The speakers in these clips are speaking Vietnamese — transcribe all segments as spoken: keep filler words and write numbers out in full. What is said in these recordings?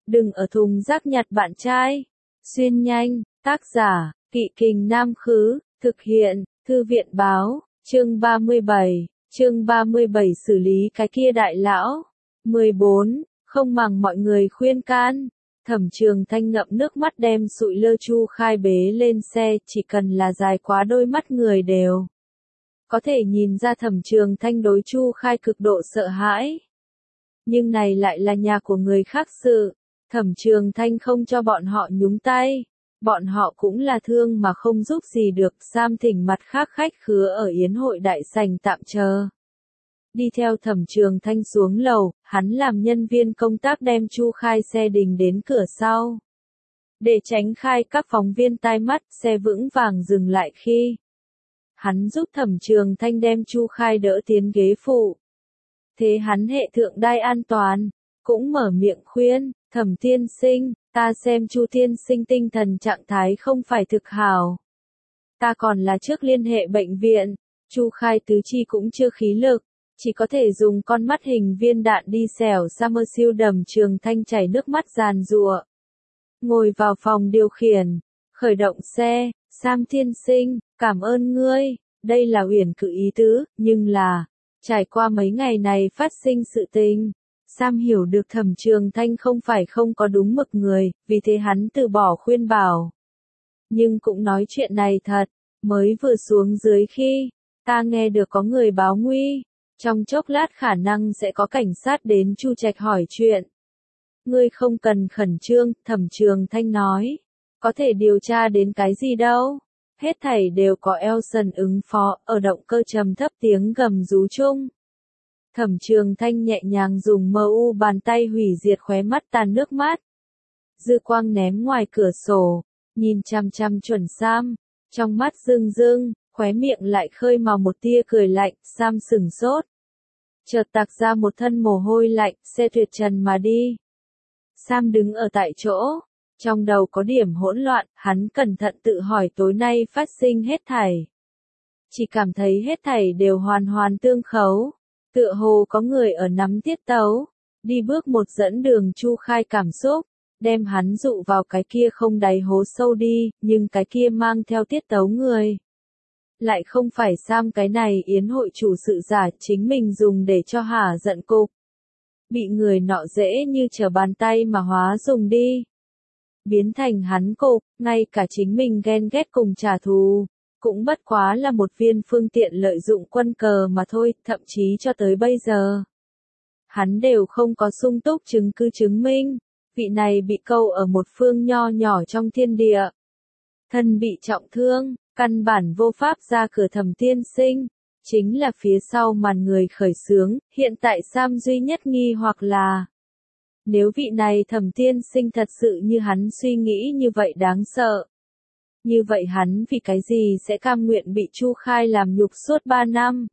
Đừng ở thùng rác nhặt bạn trai. Xuyên nhanh, tác giả, Kỵ Kình Nam Khứ, thực hiện, Thư viện Báo, chương ba mươi bảy, chương ba mươi bảy xử lý cái kia đại lão. mười bốn, không màng mọi người khuyên can. Thẩm Trường Thanh ngậm nước mắt đem sụi lơ Chu Khai bế lên xe, chỉ cần là dài quá đôi mắt người đều có thể nhìn ra Thẩm Trường Thanh đối Chu Khai cực độ sợ hãi. Nhưng này lại là nhà của người khác sự, Thẩm Trường Thanh không cho bọn họ nhúng tay, bọn họ cũng là thương mà không giúp gì được. Sam thỉnh mặt khác khách khứa ở yến hội đại sảnh tạm chờ. Đi theo Thẩm Trường Thanh xuống lầu, hắn làm nhân viên công tác đem Chu Khai xe đình đến cửa sau. Để tránh khai các phóng viên tai mắt, xe vững vàng dừng lại khi hắn giúp Thẩm Trường Thanh đem Chu Khai đỡ tiến ghế phụ. Thế hắn hệ thượng đai an toàn, cũng mở miệng khuyên, Thẩm tiên sinh, ta xem Chu tiên sinh tinh thần trạng thái không phải thực hảo. Ta còn là trước liên hệ bệnh viện, Chu Khai tứ chi cũng chưa khí lực, chỉ có thể dùng con mắt hình viên đạn đi xẻo Summerfield. Đầm Trường Thanh chảy nước mắt giàn giụa. Ngồi vào phòng điều khiển, khởi động xe, Sam tiên sinh, cảm ơn ngươi, đây là uyển cự ý tứ, nhưng là, trải qua mấy ngày này phát sinh sự tình, Sam hiểu được Thẩm Trường Thanh không phải không có đúng mực người, vì thế hắn từ bỏ khuyên bảo. Nhưng cũng nói chuyện này thật, mới vừa xuống dưới khi, ta nghe được có người báo nguy, trong chốc lát khả năng sẽ có cảnh sát đến Chu Trạch hỏi chuyện. Ngươi không cần khẩn trương, Thẩm Trường Thanh nói, có thể điều tra đến cái gì đâu, hết thảy đều có Elson ứng phó, ở động cơ trầm thấp tiếng gầm rú chung. Thẩm Trường Thanh nhẹ nhàng dùng mờ u bàn tay hủy diệt khóe mắt tàn nước mắt. Dư quang ném ngoài cửa sổ, nhìn chăm chăm chuẩn Sam, trong mắt rưng rưng, khóe miệng lại khơi màu một tia cười lạnh. Sam sửng sốt, chợt tạc ra một thân mồ hôi lạnh, xe tuyệt trần mà đi. Sam đứng ở tại chỗ, trong đầu có điểm hỗn loạn, hắn cẩn thận tự hỏi tối nay phát sinh hết thảy. Chỉ cảm thấy hết thảy đều hoàn hoàn tương khấu. Tựa hồ có người ở nắm tiết tấu, đi bước một dẫn đường Chu Khai cảm xúc, đem hắn dụ vào cái kia không đáy hố sâu đi, nhưng cái kia mang theo tiết tấu người. Lại không phải Sam cái này yến hội chủ sự giả chính mình dùng để cho hả giận cục. Bị người nọ dễ như trở bàn tay mà hóa dùng đi. Biến thành hắn cục, ngay cả chính mình ghen ghét cùng trả thù. Cũng bất quá là một viên phương tiện lợi dụng quân cờ mà thôi, thậm chí cho tới bây giờ. Hắn đều không có sung túc chứng cứ chứng minh, vị này bị câu ở một phương nho nhỏ trong thiên địa. Thân bị trọng thương, căn bản vô pháp ra cửa Thẩm tiên sinh, chính là phía sau màn người khởi xướng, hiện tại Sam duy nhất nghi hoặc là. Nếu vị này Thẩm tiên sinh thật sự như hắn suy nghĩ như vậy đáng sợ. Như vậy hắn vì cái gì sẽ cam nguyện bị Chu Khai làm nhục suốt ba năm?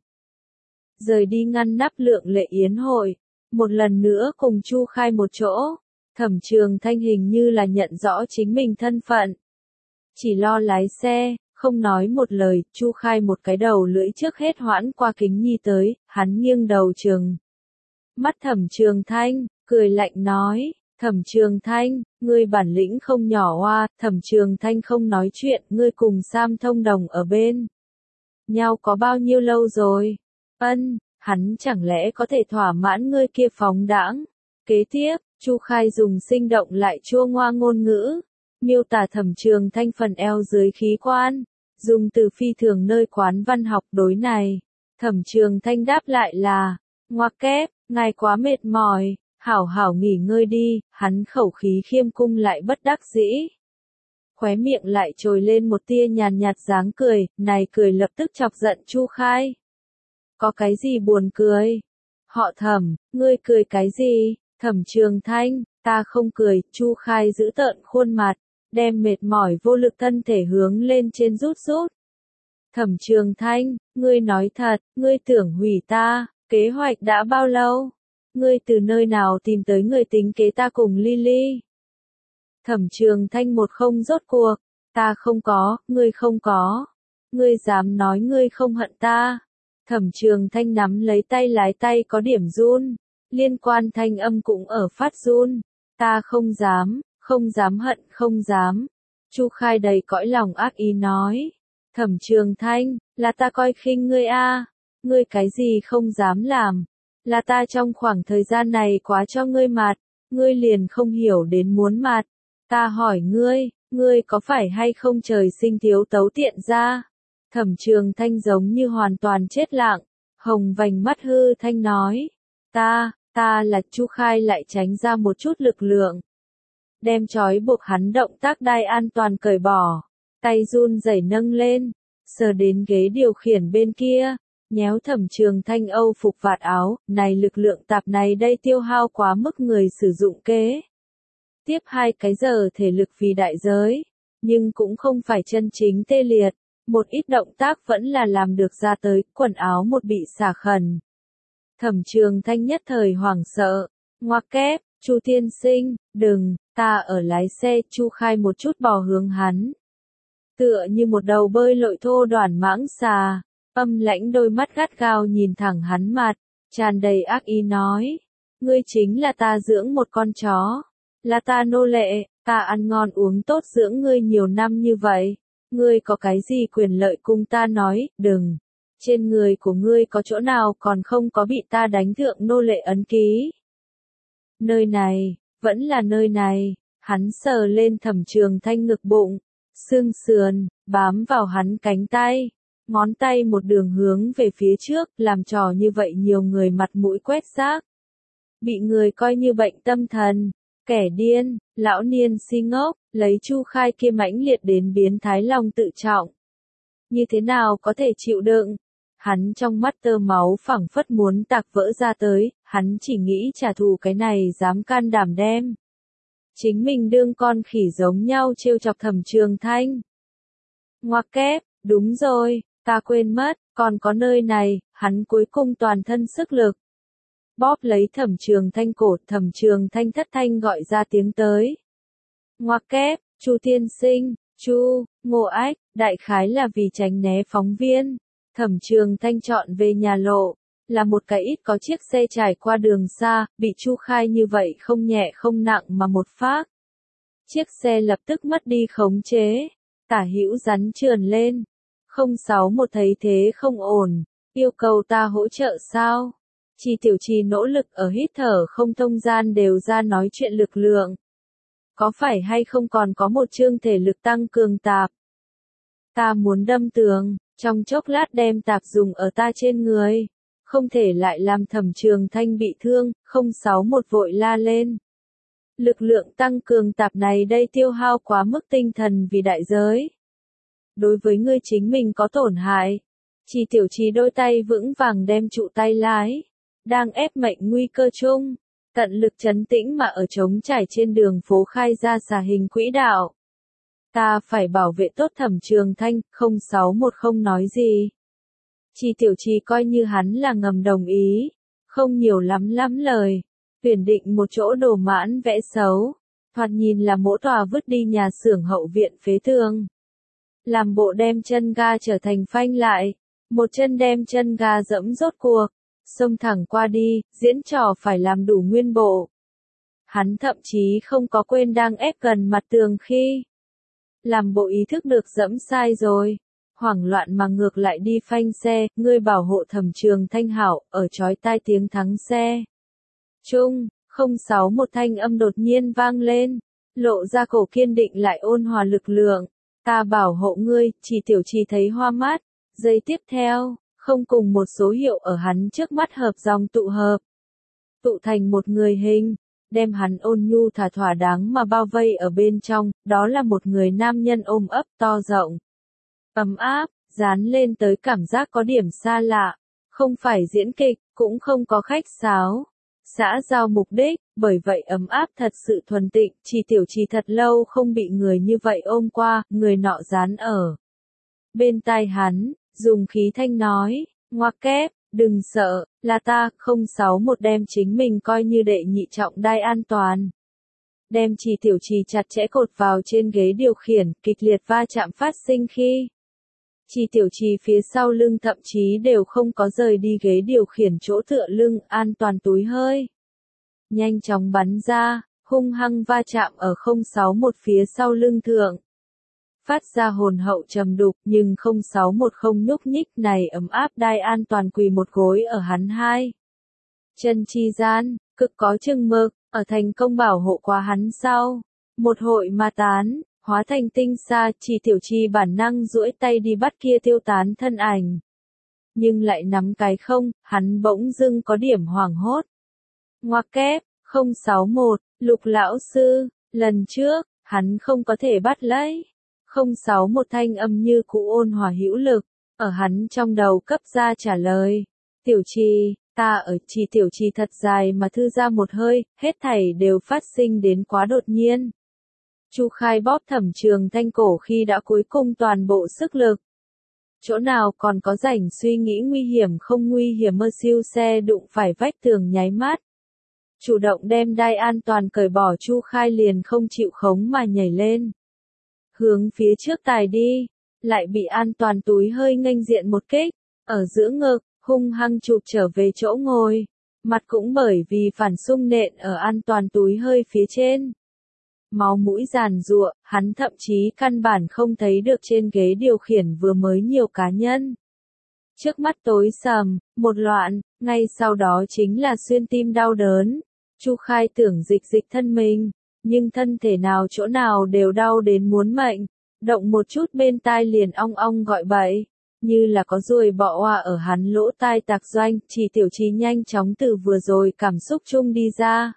Rời đi ngăn nắp lượng lệ yến hội, một lần nữa cùng Chu Khai một chỗ, Thẩm Trường Thanh hình như là nhận rõ chính mình thân phận. Chỉ lo lái xe, không nói một lời, Chu Khai một cái đầu lưỡi trước hết hoãn qua kính nhi tới, hắn nghiêng đầu trừng mắt Thẩm Trường Thanh, cười lạnh nói. Thẩm Trường Thanh, ngươi bản lĩnh không nhỏ oa. Thẩm Trường Thanh không nói chuyện, ngươi cùng Sam thông đồng ở bên nhau có bao nhiêu lâu rồi? Ân, hắn chẳng lẽ có thể thỏa mãn ngươi kia phóng đãng? Kế tiếp, Chu Khai dùng sinh động lại chua ngoa ngôn ngữ, miêu tả Thẩm Trường Thanh phần eo dưới khí quan, dùng từ phi thường nơi quán văn học đối này. Thẩm Trường Thanh đáp lại là, ngoặc kép, ngài quá mệt mỏi. Hảo hảo nghỉ ngơi đi, hắn khẩu khí khiêm cung lại bất đắc dĩ. Khóe miệng lại trồi lên một tia nhàn nhạt dáng cười, này cười lập tức chọc giận Chu Khai. Có cái gì buồn cười? Họ Thẩm, ngươi cười cái gì? Thẩm Trường Thanh, ta không cười. Chu Khai giữ tợn khuôn mặt, đem mệt mỏi vô lực thân thể hướng lên trên rút rút. Thẩm Trường Thanh, ngươi nói thật, ngươi tưởng hủy ta, kế hoạch đã bao lâu? Ngươi từ nơi nào tìm tới người tính kế ta cùng Lily? Thẩm Trường Thanh một không rốt cuộc, ta không có, ngươi không có. Ngươi dám nói ngươi không hận ta? Thẩm Trường Thanh nắm lấy tay lái tay có điểm run, liên quan thanh âm cũng ở phát run. Ta không dám, không dám hận, không dám. Chu Khai đầy cõi lòng ác ý nói. Thẩm Trường Thanh, là ta coi khinh ngươi a, ngươi cái gì không dám làm, là ta trong khoảng thời gian này quá cho ngươi mặt, ngươi liền không hiểu đến muốn mặt. Ta hỏi ngươi, ngươi có phải hay không trời sinh thiếu tấu tiện ra? Thẩm Trường Thanh giống như hoàn toàn chết lặng, hồng vành mắt hư thanh nói. Ta, ta là Chu Khai lại tránh ra một chút lực lượng. Đem trói buộc hắn động tác đai an toàn cởi bỏ, tay run rẩy nâng lên, sờ đến ghế điều khiển bên kia, nhéo Thẩm Trường Thanh Âu phục vạt áo, này lực lượng tạp này đây tiêu hao quá mức người sử dụng kế. Tiếp hai cái giờ thể lực vì đại giới, nhưng cũng không phải chân chính tê liệt, một ít động tác vẫn là làm được ra tới, quần áo một bị xả khẩn. Thẩm Trường Thanh nhất thời hoảng sợ, ngoặc kép, Chu tiên sinh, đừng, ta ở lái xe. Chu Khai một chút bò hướng hắn. Tựa như một đầu bơi lội thô đoản mãng xà, âm lãnh đôi mắt gắt gao nhìn thẳng hắn mặt, tràn đầy ác ý nói. Ngươi chính là ta dưỡng một con chó, là ta nô lệ, ta ăn ngon uống tốt dưỡng ngươi nhiều năm như vậy, ngươi có cái gì quyền lợi cùng ta nói, đừng. Trên người của ngươi có chỗ nào còn không có bị ta đánh thượng nô lệ ấn ký. Nơi này, vẫn là nơi này, hắn sờ lên Thẩm Trường Thanh ngực bụng, xương sườn, bám vào hắn cánh tay, ngón tay một đường hướng về phía trước, làm trò như vậy nhiều người mặt mũi quét rác. Bị người coi như bệnh tâm thần, kẻ điên, lão niên si ngốc, lấy Chu Khai kia mãnh liệt đến biến thái lòng tự trọng. Như thế nào có thể chịu đựng? Hắn trong mắt tơ máu phảng phất muốn tạc vỡ ra tới, hắn chỉ nghĩ trả thù cái này dám can đảm đem. Chính mình đương con khỉ giống nhau trêu chọc Thẩm Trường Thanh. Ngoặc kép, đúng rồi, ta quên mất, còn có nơi này, hắn cuối cùng toàn thân sức lực. Bóp lấy Thẩm Trường Thanh cổ, Thẩm Trường Thanh thất thanh gọi ra tiếng tới. Ngoặc kép, Chu tiên sinh, Chu, Ngô Ách, đại khái là vì tránh né phóng viên. Thẩm Trường Thanh chọn về nhà lộ, là một cái ít có chiếc xe trải qua đường xa, bị Chu Khai như vậy không nhẹ không nặng mà một phát. Chiếc xe lập tức mất đi khống chế, tả hữu rắn trườn lên. không sáu một thấy thế không ổn, yêu cầu ta hỗ trợ sao? Chi Tiểu Chi nỗ lực ở hít thở không thông gian đều ra nói chuyện lực lượng. Có phải hay không còn có một chương thể lực tăng cường tạp? Ta muốn đâm tường, trong chốc lát đem tạp dùng ở ta trên người. Không thể lại làm Thẩm Trường Thanh bị thương, không sáu một vội la lên. Lực lượng tăng cường tạp này đây tiêu hao quá mức tinh thần vì đại giới. Đối với ngươi chính mình có tổn hại. Chi Tiểu Chi đôi tay vững vàng đem trụ tay lái. Đang ép mệnh nguy cơ chung. Tận lực trấn tĩnh mà ở trống trải trên đường phố khai ra xà hình quỹ đạo. Ta phải bảo vệ tốt Thẩm Trường Thanh, không sáu một không nói gì. Chi Tiểu Chi coi như hắn là ngầm đồng ý, không nhiều lắm lắm lời, tuyển định một chỗ đồ mãn vẽ xấu, thoạt nhìn là mỗ tòa vứt đi nhà xưởng hậu viện phế thương. Làm bộ đem chân ga trở thành phanh lại, một chân đem chân ga dẫm rốt cuộc, xông thẳng qua đi, diễn trò phải làm đủ nguyên bộ. Hắn thậm chí không có quên đang ép gần mặt tường khi làm bộ ý thức được dẫm sai rồi. Hoảng loạn mà ngược lại đi phanh xe, ngươi bảo hộ Thẩm Trường Thanh hảo, ở chói tai tiếng thắng xe. Trung, không sáu một thanh âm đột nhiên vang lên, lộ ra cổ kiên định lại ôn hòa lực lượng. Ta bảo hộ ngươi, Chi Tiểu Chi thấy hoa mắt. Giây tiếp theo, không cùng một số hiệu ở hắn trước mắt hợp dòng tụ hợp. Tụ thành một người hình, đem hắn ôn nhu thả thỏa đáng mà bao vây ở bên trong, đó là một người nam nhân ôm ấp to rộng. Ấm áp, dán lên tới cảm giác có điểm xa lạ, không phải diễn kịch, cũng không có khách sáo, xã giao mục đích, bởi vậy ấm áp thật sự thuần tịnh. Chi Tiểu Chi thật lâu không bị người như vậy ôm qua, người nọ dán ở bên tai hắn, dùng khí thanh nói, ngoặc kép, đừng sợ, là ta. Không sáu một đem chính mình coi như đệ nhị trọng đai an toàn. Đem Chi Tiểu Chi chặt chẽ cột vào trên ghế điều khiển, kịch liệt va chạm phát sinh khi Chi Tiểu Chi phía sau lưng thậm chí đều không có rời đi ghế điều khiển chỗ tựa lưng, an toàn túi hơi. Nhanh chóng bắn ra, hung hăng va chạm ở không sáu một phía sau lưng thượng. Phát ra hồn hậu trầm đục, nhưng không sáu một không nhúc nhích này ấm áp đai an toàn quỳ một gối ở hắn hai chân chi gian, cực có chừng mực, ở thành công bảo hộ qua hắn sau. Một hội ma tán, hóa thành tinh xa, Chỉ Tiểu Chi bản năng duỗi tay đi bắt kia tiêu tán thân ảnh. Nhưng lại nắm cái không, hắn bỗng dưng có điểm hoảng hốt. Ngoặc kép, không sáu một, Lục lão sư, lần trước, hắn không có thể bắt lấy. không sáu một thanh âm như cũ ôn hòa hữu lực, ở hắn trong đầu cấp ra trả lời. Tiểu Chi, ta ở Chỉ Tiểu Chi thật dài mà thư ra một hơi, hết thảy đều phát sinh đến quá đột nhiên. Chu Khai bóp Thẩm Trường Thanh cổ khi đã cuối cùng toàn bộ sức lực. Chỗ nào còn có rảnh suy nghĩ nguy hiểm không nguy hiểm mơ siêu xe đụng phải vách tường nháy mắt. Chủ động đem đai an toàn cởi bỏ Chu Khai liền không chịu khống mà nhảy lên. Hướng phía trước tài đi, lại bị an toàn túi hơi nghênh diện một kích, ở giữa ngực, hung hăng chụp trở về chỗ ngồi, mặt cũng bởi vì phản xung nện ở an toàn túi hơi phía trên. Máu mũi giàn giụa, hắn thậm chí căn bản không thấy được trên ghế điều khiển vừa mới nhiều cá nhân. Trước mắt tối sầm, một loạn, ngay sau đó chính là xuyên tim đau đớn. Chu Khai tưởng dịch dịch thân mình, nhưng thân thể nào chỗ nào đều đau đến muốn mệnh, động một chút bên tai liền ong ong gọi bậy, như là có ruồi bọ oa ở hắn lỗ tai tạc doanh. Chỉ Tiểu Chi nhanh chóng từ vừa rồi cảm xúc chung đi ra.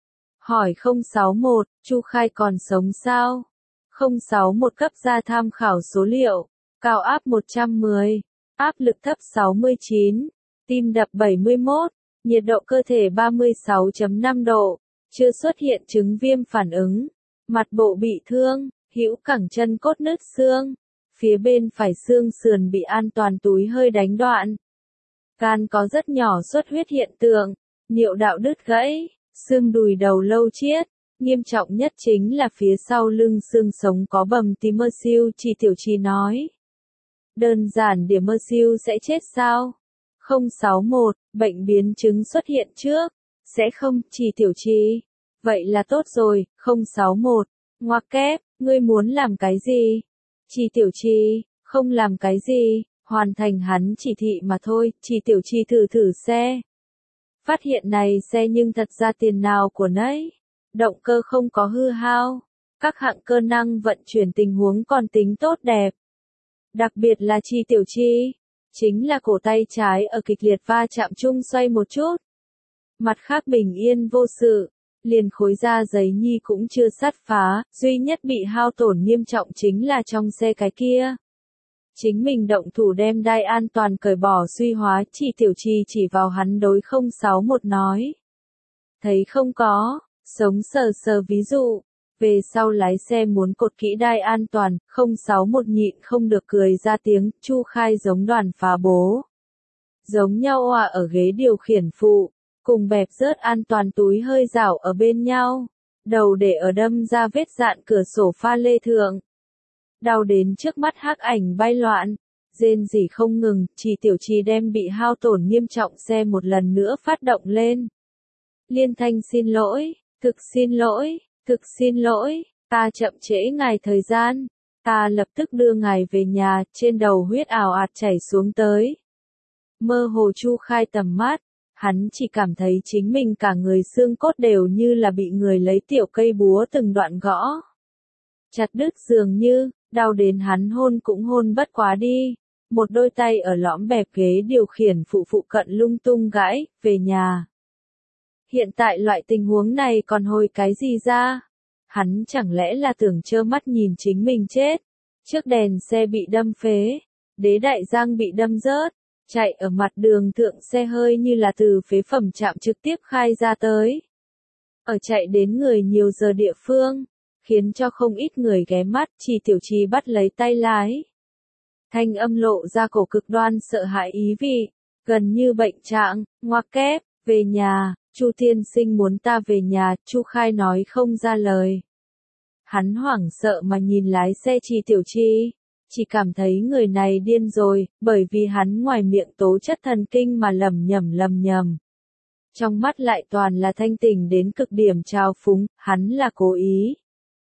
Hỏi không sáu một, Chu Khai còn sống sao? không sáu một cấp ra tham khảo số liệu, cao áp một trăm mười, áp lực thấp sáu mươi chín, tim đập bảy mươi mốt, nhiệt độ cơ thể ba mươi sáu phẩy năm độ, chưa xuất hiện chứng viêm phản ứng, mặt bộ bị thương, hữu cẳng chân cốt nứt xương, phía bên phải xương sườn bị an toàn túi hơi đánh đoạn. Gan có rất nhỏ xuất huyết hiện tượng, niệu đạo đứt gãy, xương đùi đầu lâu chiết, nghiêm trọng nhất chính là phía sau lưng xương sống có bầm tím mơ siêu. Chỉ Tiểu Chi nói. Đơn giản điểm mơ siêu sẽ chết sao? không sáu một, bệnh biến chứng xuất hiện trước. Sẽ không, Chỉ Tiểu Chi. Vậy là tốt rồi, không sáu một. Ngoặc kép, ngươi muốn làm cái gì? Chỉ Tiểu Chi, không làm cái gì, hoàn thành hắn chỉ thị mà thôi. Chỉ Tiểu Chi thử thử xe. Phát hiện này xe nhưng thật ra tiền nào của nấy. Động cơ không có hư hao. Các hạng cơ năng vận chuyển tình huống còn tính tốt đẹp. Đặc biệt là Chỉ Tiểu Chi. Chính là cổ tay trái ở kịch liệt va chạm chung xoay một chút. Mặt khác bình yên vô sự. Liền khối da giấy nhi cũng chưa sắt phá. Duy nhất bị hao tổn nghiêm trọng chính là trong xe cái kia. Chính mình động thủ đem đai an toàn cởi bỏ suy hóa. Chỉ Tiểu Chi chỉ vào hắn đối không sáu một nói. Thấy không có, sống sờ sờ ví dụ. Về sau lái xe muốn cột kỹ đai an toàn, không sáu một nhịn không được cười ra tiếng. Chu Khai giống đoàn phá bố. Giống nhau oa ở ghế điều khiển phụ, cùng bẹp rớt an toàn túi hơi rảo ở bên nhau. Đầu để ở đâm ra vết dạn cửa sổ pha lê thượng. Đau đến trước mắt hắc ảnh bay loạn, rên rỉ không ngừng. Chỉ Tiểu Chi đem bị hao tổn nghiêm trọng xe một lần nữa phát động lên. Liên thanh xin lỗi, thực xin lỗi, thực xin lỗi, ta chậm trễ ngài thời gian, ta lập tức đưa ngài về nhà. Trên đầu huyết ào ạt chảy xuống tới. Mơ hồ Chu Khai tầm mắt, hắn chỉ cảm thấy chính mình cả người xương cốt đều như là bị người lấy tiểu cây búa từng đoạn gõ. Chặt đứt dường như, đau đến hắn hôn cũng hôn bất quá đi. Một đôi tay ở lõm bẹp ghế điều khiển phụ phụ cận lung tung gãi, về nhà. Hiện tại loại tình huống này còn hồi cái gì ra? Hắn chẳng lẽ là tưởng trơ mắt nhìn chính mình chết? Trước đèn xe bị đâm phế, đế đại giang bị đâm rớt, chạy ở mặt đường thượng xe hơi như là từ phế phẩm trạm trực tiếp khai ra tới. Ở chạy đến người nhiều giờ địa phương, khiến cho không ít người ghé mắt. Chỉ Tiểu Chi bắt lấy tay lái. Thanh âm lộ ra cổ cực đoan sợ hãi ý vị, gần như bệnh trạng. Ngoặc kép, về nhà, Chu tiên sinh muốn ta về nhà. Chu Khai nói không ra lời. Hắn hoảng sợ mà nhìn lái xe Chỉ Tiểu Chi, chỉ cảm thấy người này điên rồi, bởi vì hắn ngoài miệng tố chất thần kinh mà lầm nhầm lầm nhầm. trong mắt lại toàn là thanh tình đến cực điểm trào phúng, hắn là cố ý.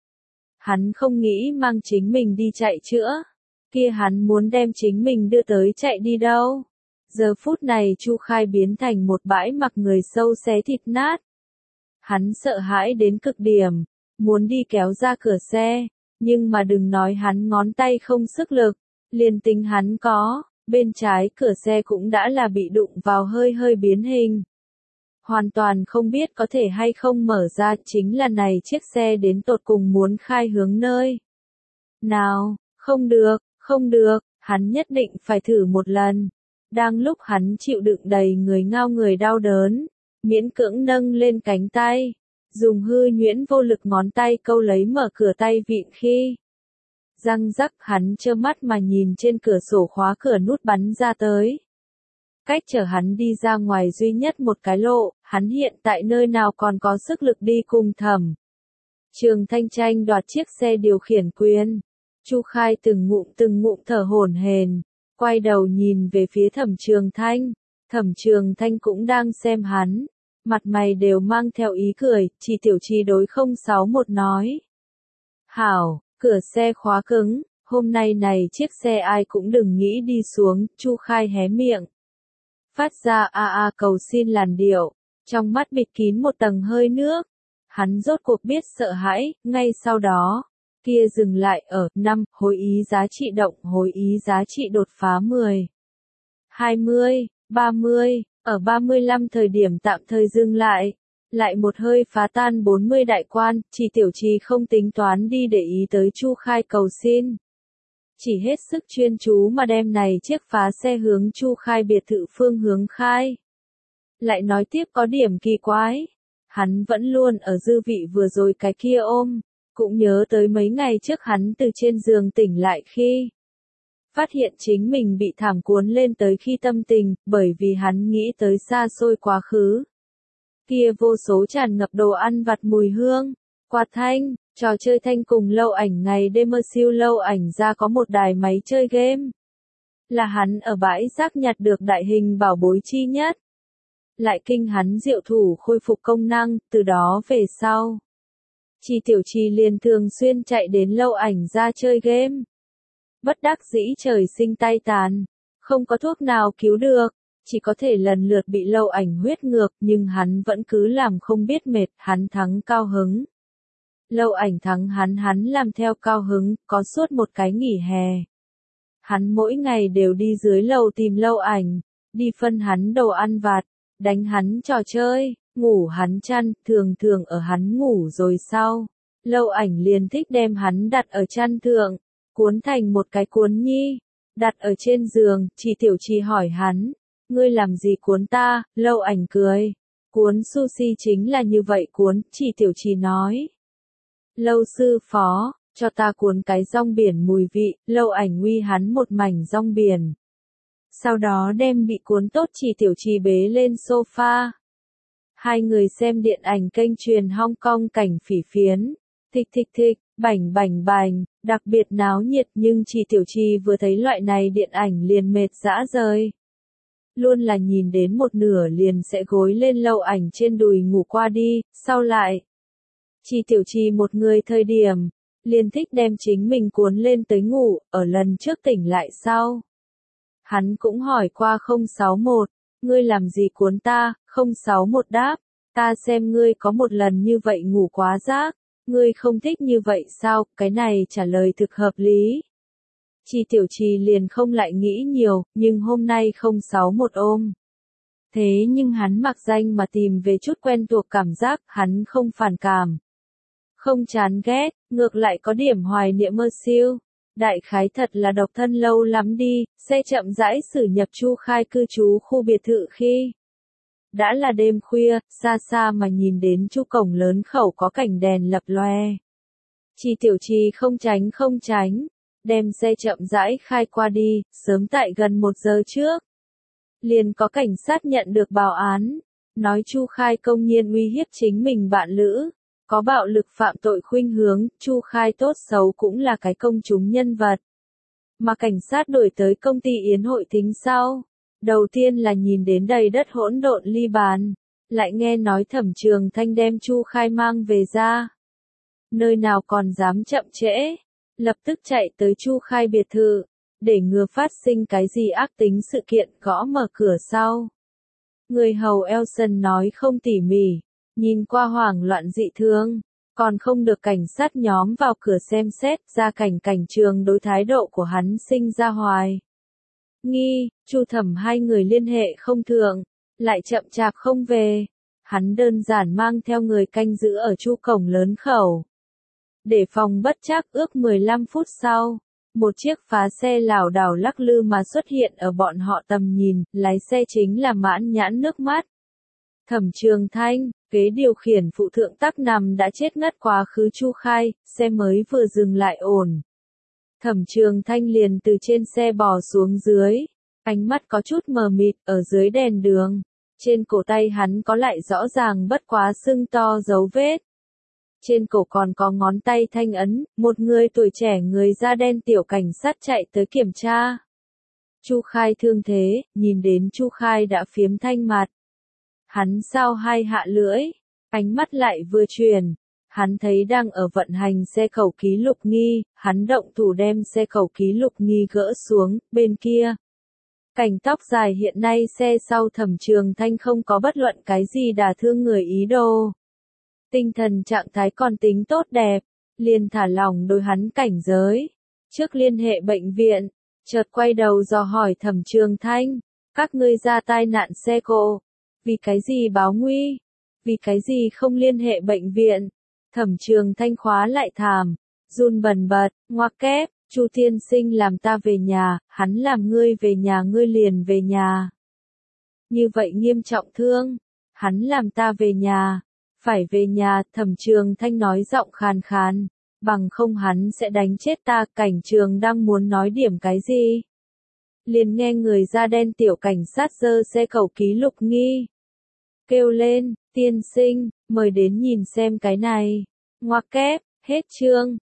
Hắn không nghĩ mang chính mình đi chạy chữa, kia hắn muốn đem chính mình đưa tới chạy đi đâu. Giờ phút này Chu Khai biến thành một bãi mặc người sâu xé thịt nát. Hắn sợ hãi đến cực điểm, muốn đi kéo ra cửa xe, nhưng mà đừng nói hắn ngón tay không sức lực, liền tính hắn có, bên trái cửa xe cũng đã là bị đụng vào hơi hơi biến hình. Hoàn toàn không biết có thể hay không mở ra, chính là này chiếc xe đến tột cùng muốn khai hướng nơi. Nào, không được, không được, hắn nhất định phải thử một lần. Đang lúc hắn chịu đựng đầy người ngao người đau đớn, miễn cưỡng nâng lên cánh tay, dùng hư nhuyễn vô lực ngón tay câu lấy mở cửa tay vịn khi. Răng rắc hắn trơ mắt mà nhìn trên cửa sổ khóa cửa nút bắn ra tới. Cách chở hắn đi ra ngoài duy nhất một cái lộ, hắn hiện tại nơi nào còn có sức lực đi cùng Thẩm Trường Thanh tranh đoạt chiếc xe điều khiển quyền. Chu Khai từng ngụm từng ngụm thở hổn hển, quay đầu nhìn về phía Thẩm Trường Thanh. Thẩm Trường Thanh cũng đang xem hắn, mặt mày đều mang theo ý cười, chỉ tiểu chi đối không sáu một nói. Hảo, cửa xe khóa cứng, hôm nay này chiếc xe ai cũng đừng nghĩ đi xuống, Chu Khai hé miệng. Phát ra a a cầu xin làn điệu, trong mắt bịt kín một tầng hơi nước. Hắn rốt cuộc biết sợ hãi, ngay sau đó, kia dừng lại ở năm, hối ý giá trị động, hối ý giá trị đột phá mười, hai mươi, ba mươi, ở ba mươi lăm thời điểm tạm thời dừng lại, lại một hơi phá tan bốn mươi đại quan, chỉ tiểu trì không tính toán đi để ý tới Chu Khai cầu xin. Chỉ hết sức chuyên chú mà đem này chiếc phá xe hướng Chu Khai biệt thự phương hướng khai. Lại nói tiếp có điểm kỳ quái, hắn vẫn luôn ở dư vị vừa rồi cái kia ôm, cũng nhớ tới mấy ngày trước hắn từ trên giường tỉnh lại khi phát hiện chính mình bị thảm cuốn lên tới khi tâm tình, bởi vì hắn nghĩ tới xa xôi quá khứ. Kia vô số tràn ngập đồ ăn vặt mùi hương, quạt thanh, trò chơi thanh cùng lâu ảnh ngày đêm mơ siêu lâu ảnh ra có một đài máy chơi game. Là hắn ở bãi rác nhặt được đại hình bảo bối chi nhất. Lại kinh hắn diệu thủ khôi phục công năng, từ đó về sau. Chi tiểu chi liền thường xuyên chạy đến lâu ảnh ra chơi game. Bất đắc dĩ trời sinh tay tàn, không có thuốc nào cứu được, chỉ có thể lần lượt bị lâu ảnh huyết ngược, nhưng hắn vẫn cứ làm không biết mệt, hắn thắng cao hứng. Lâu ảnh thắng hắn hắn làm theo cao hứng, có suốt một cái nghỉ hè. Hắn mỗi ngày đều đi dưới lầu tìm lâu ảnh, đi phân hắn đồ ăn vặt, đánh hắn trò chơi, ngủ hắn chăn, thường thường ở hắn ngủ rồi sau. Lâu ảnh liền thích đem hắn đặt ở chăn thượng, cuốn thành một cái cuốn nhi, đặt ở trên giường, chỉ tiểu chi hỏi hắn, ngươi làm gì cuốn ta, lâu ảnh cười. Cuốn sushi chính là như vậy cuốn, chỉ tiểu chi nói. Lâu sư phó, cho ta cuốn cái rong biển mùi vị, lâu ảnh uy hắn một mảnh rong biển. Sau đó đem bị cuốn tốt chỉ tiểu trì bế lên sofa. Hai người xem điện ảnh kênh truyền Hong Kong cảnh phỉ phiến. Thịch thịch thịch, bảnh bảnh bảnh, đặc biệt náo nhiệt nhưng chỉ tiểu trì vừa thấy loại này điện ảnh liền mệt dã rời. Luôn là nhìn đến một nửa liền sẽ gối lên lâu ảnh trên đùi ngủ qua đi, sau lại. Chi tiểu chi một người thời điểm, liền thích đem chính mình cuốn lên tới ngủ, ở lần trước tỉnh lại sau. Hắn cũng hỏi qua không sáu một, ngươi làm gì cuốn ta, không sáu một đáp, ta xem ngươi có một lần như vậy ngủ quá rác, ngươi không thích như vậy sao, cái này trả lời thực hợp lý. Chi tiểu chi liền không lại nghĩ nhiều, nhưng hôm nay không sáu một ôm. Thế nhưng hắn mặc danh mà tìm về chút quen thuộc cảm giác, hắn không phản cảm. Không chán ghét, ngược lại có điểm hoài niệm mơ siêu. Đại khái thật là độc thân lâu lắm đi, xe chậm rãi xử nhập Chu Khai cư trú khu biệt thự khi. Đã là đêm khuya, xa xa mà nhìn đến chu cổng lớn khẩu có cảnh đèn lập loe. Chi tiểu chi không tránh không tránh, đem xe chậm rãi khai qua đi, sớm tại gần một giờ trước. Liền có cảnh sát nhận được báo án, nói Chu Khai công nhiên uy hiếp chính mình bạn lữ. Có bạo lực phạm tội khuynh hướng, Chu Khai tốt xấu cũng là cái công chúng nhân vật. Mà cảnh sát đổi tới công ty yến hội thính sau. Đầu tiên là nhìn đến đầy đất hỗn độn ly bàn. lại nghe nói Thẩm Trường Thanh đem Chu Khai mang về ra. Nơi nào còn dám chậm trễ, lập tức chạy tới Chu Khai biệt thự, để ngừa phát sinh cái gì ác tính sự kiện, gõ mở cửa sau. Người hầu Elson nói không tỉ mỉ, nhìn qua hoảng loạn dị thường, còn không được cảnh sát nhóm vào cửa xem xét, ra cảnh cảnh trường đối thái độ của hắn sinh ra hoài nghi. Chu Thẩm hai người liên hệ không thượng, lại chậm chạp không về, hắn đơn giản mang theo người canh giữ ở Chu cổng lớn khẩu. Để phòng bất trắc, ước mười lăm phút sau, một chiếc phá xe lảo đảo lắc lư mà xuất hiện ở bọn họ tầm nhìn, lái xe chính là Mãn Nhãn nước mắt. Thẩm Trường Thanh, ghế điều khiển phụ thượng tắc nằm đã chết ngất quá khứ Chu Khai, xe mới vừa dừng lại ổn. Thẩm Trường Thanh liền từ trên xe bò xuống dưới, ánh mắt có chút mờ mịt ở dưới đèn đường. Trên cổ tay hắn có lại rõ ràng bất quá sưng to dấu vết. Trên cổ còn có ngón tay thanh ấn, một người tuổi trẻ người da đen tiểu cảnh sát chạy tới kiểm tra. Chu Khai thương thế, nhìn đến Chu Khai đã phiếm thanh mặt. Hắn sao hai hạ lưỡi, ánh mắt lại vừa chuyển. Hắn thấy đang ở vận hành xe khẩu ký lục nghi, hắn động thủ đem xe khẩu ký lục nghi gỡ xuống, bên kia. Cảnh tóc dài hiện nay xe sau Thẩm Trường Thanh không có bất luận cái gì đả thương người ý đồ. Tinh thần trạng thái còn tính tốt đẹp, liền thả lỏng đối hắn cảnh giới. Trước liên hệ bệnh viện, chợt quay đầu dò hỏi Thẩm Trường Thanh, các ngươi ra tai nạn xe cộ, vì cái gì báo nguy, vì cái gì không liên hệ bệnh viện. Thẩm Trường Thanh khóa lại thảm, run bần bật, ngoặc kép, Chu tiên sinh làm ta về nhà, hắn làm ngươi về nhà ngươi liền về nhà. Như vậy nghiêm trọng thương, hắn làm ta về nhà, phải về nhà, Thẩm Trường Thanh nói giọng khàn khàn, bằng không hắn sẽ đánh chết ta. Cảnh trường đang muốn nói điểm cái gì, liền nghe người da đen tiểu cảnh sát giơ xe khẩu ký lục nghi, kêu lên, tiên sinh, mời đến nhìn xem cái này. Ngoặc kép, hết chương.